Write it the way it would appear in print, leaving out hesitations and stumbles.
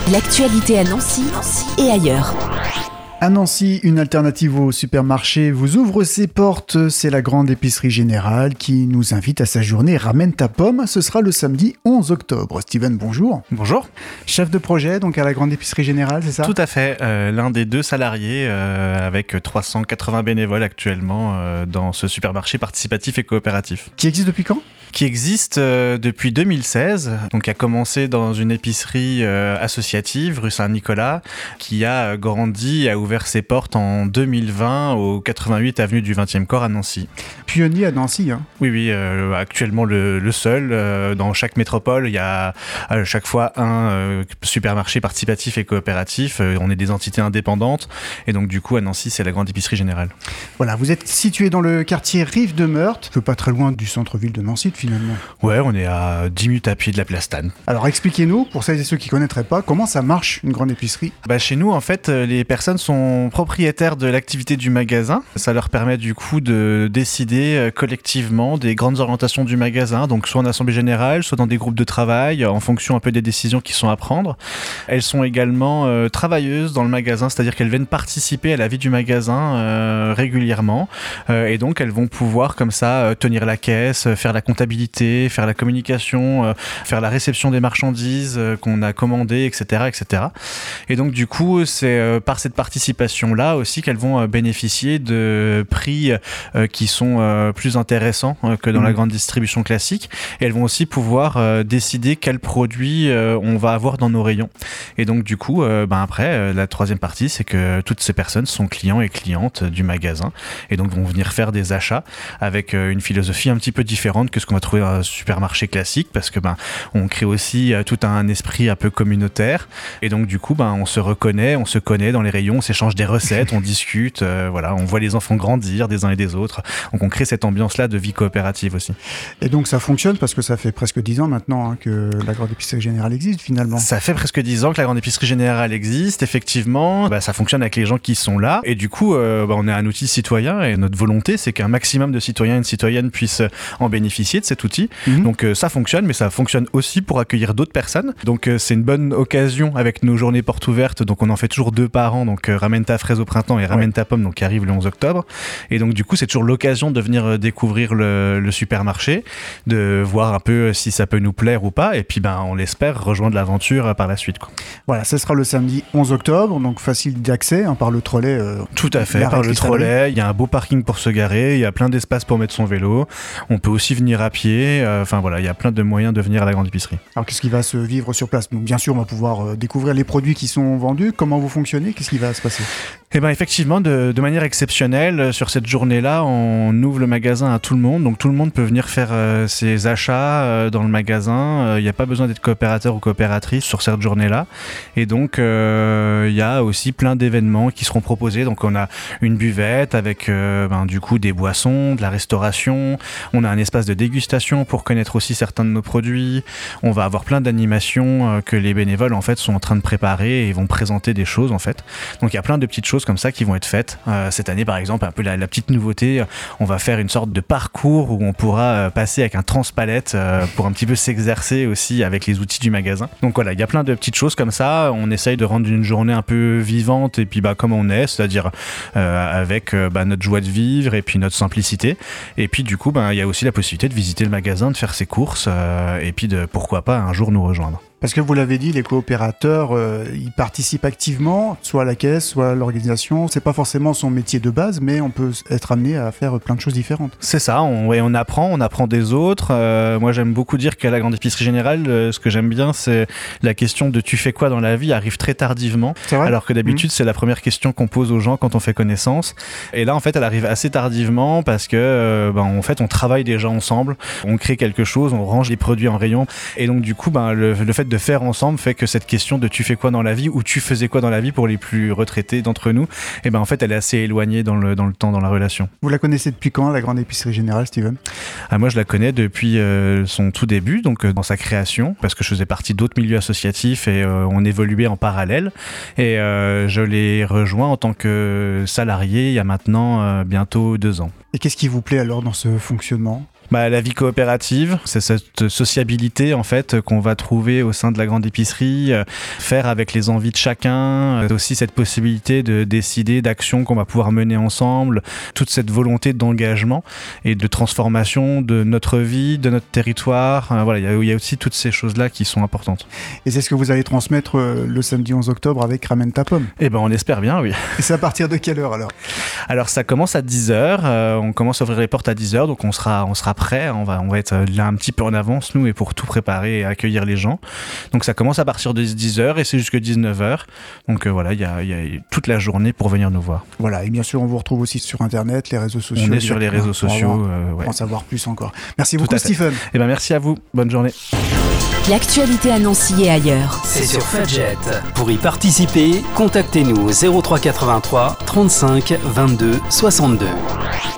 L'actualité à Nancy et ailleurs. À Nancy, une alternative au supermarché vous ouvre ses portes. C'est la grande épicerie générale qui nous invite à sa journée Ramène ta pomme. Ce sera le samedi 11 octobre. Steven, bonjour. Bonjour. Chef de projet donc à la grande épicerie générale, c'est ça ? Tout à fait. L'un des deux salariés avec 380 bénévoles actuellement dans ce supermarché participatif et coopératif. Qui existe depuis quand ? Qui existe depuis 2016, donc a commencé dans une épicerie associative rue Saint-Nicolas, qui a grandi et a ouvert ses portes en 2020 au 88 avenue du 20e corps à Nancy. Pionnier à Nancy, hein ? Oui, actuellement le seul. Dans chaque métropole, il y a à chaque fois un supermarché participatif et coopératif. On est des entités indépendantes et donc du coup à Nancy, c'est la grande épicerie générale. Voilà, vous êtes situé dans le quartier Rive de Meurthe, pas très loin du centre-ville de Nancy finalement. Ouais, on est à 10 minutes à pied de la place Tannes. Alors expliquez-nous, pour celles et ceux qui ne connaîtraient pas, comment ça marche une grande épicerie ? Chez nous, en fait, les personnes sont propriétaires de l'activité du magasin. Ça leur permet du coup de décider collectivement des grandes orientations du magasin, donc soit en assemblée générale, soit dans des groupes de travail, en fonction un peu des décisions qui sont à prendre. Elles sont également travailleuses dans le magasin, c'est-à-dire qu'elles viennent participer à la vie du magasin régulièrement, et donc elles vont pouvoir comme ça tenir la caisse, faire la comptabilité, faire la communication, faire la réception des marchandises qu'on a commandées, etc., etc. Et donc du coup, c'est par cette participation-là aussi qu'elles vont bénéficier de prix qui sont plus intéressants que dans la grande distribution classique. Et elles vont aussi pouvoir décider quels produits on va avoir dans nos rayons. Et donc du coup, après, la troisième partie, c'est que toutes ces personnes sont clients et clientes du magasin et donc vont venir faire des achats avec une philosophie un petit peu différente que ce qu'on va trouver dans un supermarché classique, parce que on crée aussi tout un esprit un peu communautaire et donc du coup on se reconnaît, on se connaît dans les rayons, on s'échange des recettes, on discute, on voit les enfants grandir des uns et des autres, donc on crée cette ambiance là de vie coopérative aussi. Et donc ça fonctionne parce que ça fait presque 10 ans maintenant que la grande épicerie générale existe finalement. Ça fait presque 10 ans que la grande épicerie générale existe, effectivement, ça fonctionne avec les gens qui sont là et du coup on est un outil citoyen et notre volonté c'est qu'un maximum de citoyens et de citoyennes puissent en bénéficier de cet outil. Donc ça fonctionne, mais ça fonctionne aussi pour accueillir d'autres personnes. Donc c'est une bonne occasion avec nos journées portes ouvertes. Donc on en fait toujours 2 par an. Donc Ramène ta fraise au printemps et Ramène ta pomme, donc qui arrive le 11 octobre. Et donc du coup c'est toujours l'occasion de venir découvrir le supermarché, de voir un peu si ça peut nous plaire ou pas. Et puis on l'espère rejoindre l'aventure par la suite, quoi. Voilà, ce sera le samedi 11 octobre, donc facile d'accès par le trolley. Tout à fait, par le trolley. Il y a un beau parking pour se garer. Il y a plein d'espace pour mettre son vélo. On peut aussi venir à pied. Il y a plein de moyens de venir à la grande épicerie. Alors qu'est-ce qui va se vivre sur place ? Donc bien sûr, on va pouvoir découvrir les produits qui sont vendus. Comment vous fonctionnez ? Qu'est-ce qui va se passer ? Effectivement, de manière exceptionnelle, sur cette journée-là, on ouvre le magasin à tout le monde. Donc tout le monde peut venir faire ses achats dans le magasin. Il n'y a pas besoin d'être coopérateur ou coopératrice sur cette journée-là. Et donc il y a aussi plein d'événements qui seront proposés. Donc on a une buvette avec du coup des boissons, de la restauration. On a un espace de dégustation pour connaître aussi certains de nos produits. On va avoir plein d'animations que les bénévoles en fait sont en train de préparer et vont présenter des choses en fait. Donc il y a plein de petites choses comme ça qui vont être faites. Cette année par exemple, un peu la petite nouveauté, on va faire une sorte de parcours où on pourra passer avec un transpalette pour un petit peu s'exercer aussi avec les outils du magasin. Donc voilà, il y a plein de petites choses comme ça. On essaye de rendre une journée un peu vivante et puis comme on est, c'est-à-dire avec notre joie de vivre et puis notre simplicité. Et puis du coup, il y a aussi la possibilité de visiter le magasin, de faire ses courses et puis de pourquoi pas un jour nous rejoindre. Parce que vous l'avez dit, les coopérateurs, ils participent activement, soit à la caisse, soit à l'organisation. C'est pas forcément son métier de base, mais on peut être amené à faire plein de choses différentes. C'est ça, on apprend des autres. Moi, j'aime beaucoup dire qu'à la grande épicerie générale, ce que j'aime bien, c'est la question de tu fais quoi dans la vie arrive très tardivement. C'est vrai ? Alors que d'habitude, c'est la première question qu'on pose aux gens quand on fait connaissance. Et là, en fait, elle arrive assez tardivement parce que, en fait, on travaille déjà ensemble, on crée quelque chose, on range les produits en rayon. Et donc, du coup, le fait de faire ensemble fait que cette question de tu fais quoi dans la vie ou tu faisais quoi dans la vie pour les plus retraités d'entre nous, en fait elle est assez éloignée dans le temps, dans la relation. Vous la connaissez depuis quand, la grande épicerie générale, Steven ? Moi je la connais depuis son tout début, donc dans sa création, parce que je faisais partie d'autres milieux associatifs et on évoluait en parallèle et je l'ai rejoint en tant que salarié il y a maintenant bientôt 2 ans. Et qu'est-ce qui vous plaît alors dans ce fonctionnement ? La vie coopérative, c'est cette sociabilité en fait qu'on va trouver au sein de la grande épicerie, faire avec les envies de chacun, aussi cette possibilité de décider d'actions qu'on va pouvoir mener ensemble, toute cette volonté d'engagement et de transformation de notre vie, de notre territoire. Il y a aussi toutes ces choses-là qui sont importantes. Et c'est ce que vous allez transmettre le samedi 11 octobre avec Ramène ta pomme. On espère bien, oui. Et c'est à partir de quelle heure alors ? Alors ça commence à 10h, on commence à ouvrir les portes à 10h, donc on sera prêt, on va être là un petit peu en avance nous et pour tout préparer et accueillir les gens. Donc ça commence à partir de 10h et c'est jusqu'à 19h. Donc il y a toute la journée pour venir nous voir. Voilà, et bien sûr on vous retrouve aussi sur internet, les réseaux sociaux. On est sur les réseaux sociaux. Pour en savoir plus encore. Merci beaucoup Stephen. Merci à vous, bonne journée. L'actualité à Nancy et ailleurs. C'est sur Fudget. Pour y participer, contactez-nous au 03 83 35 22 62.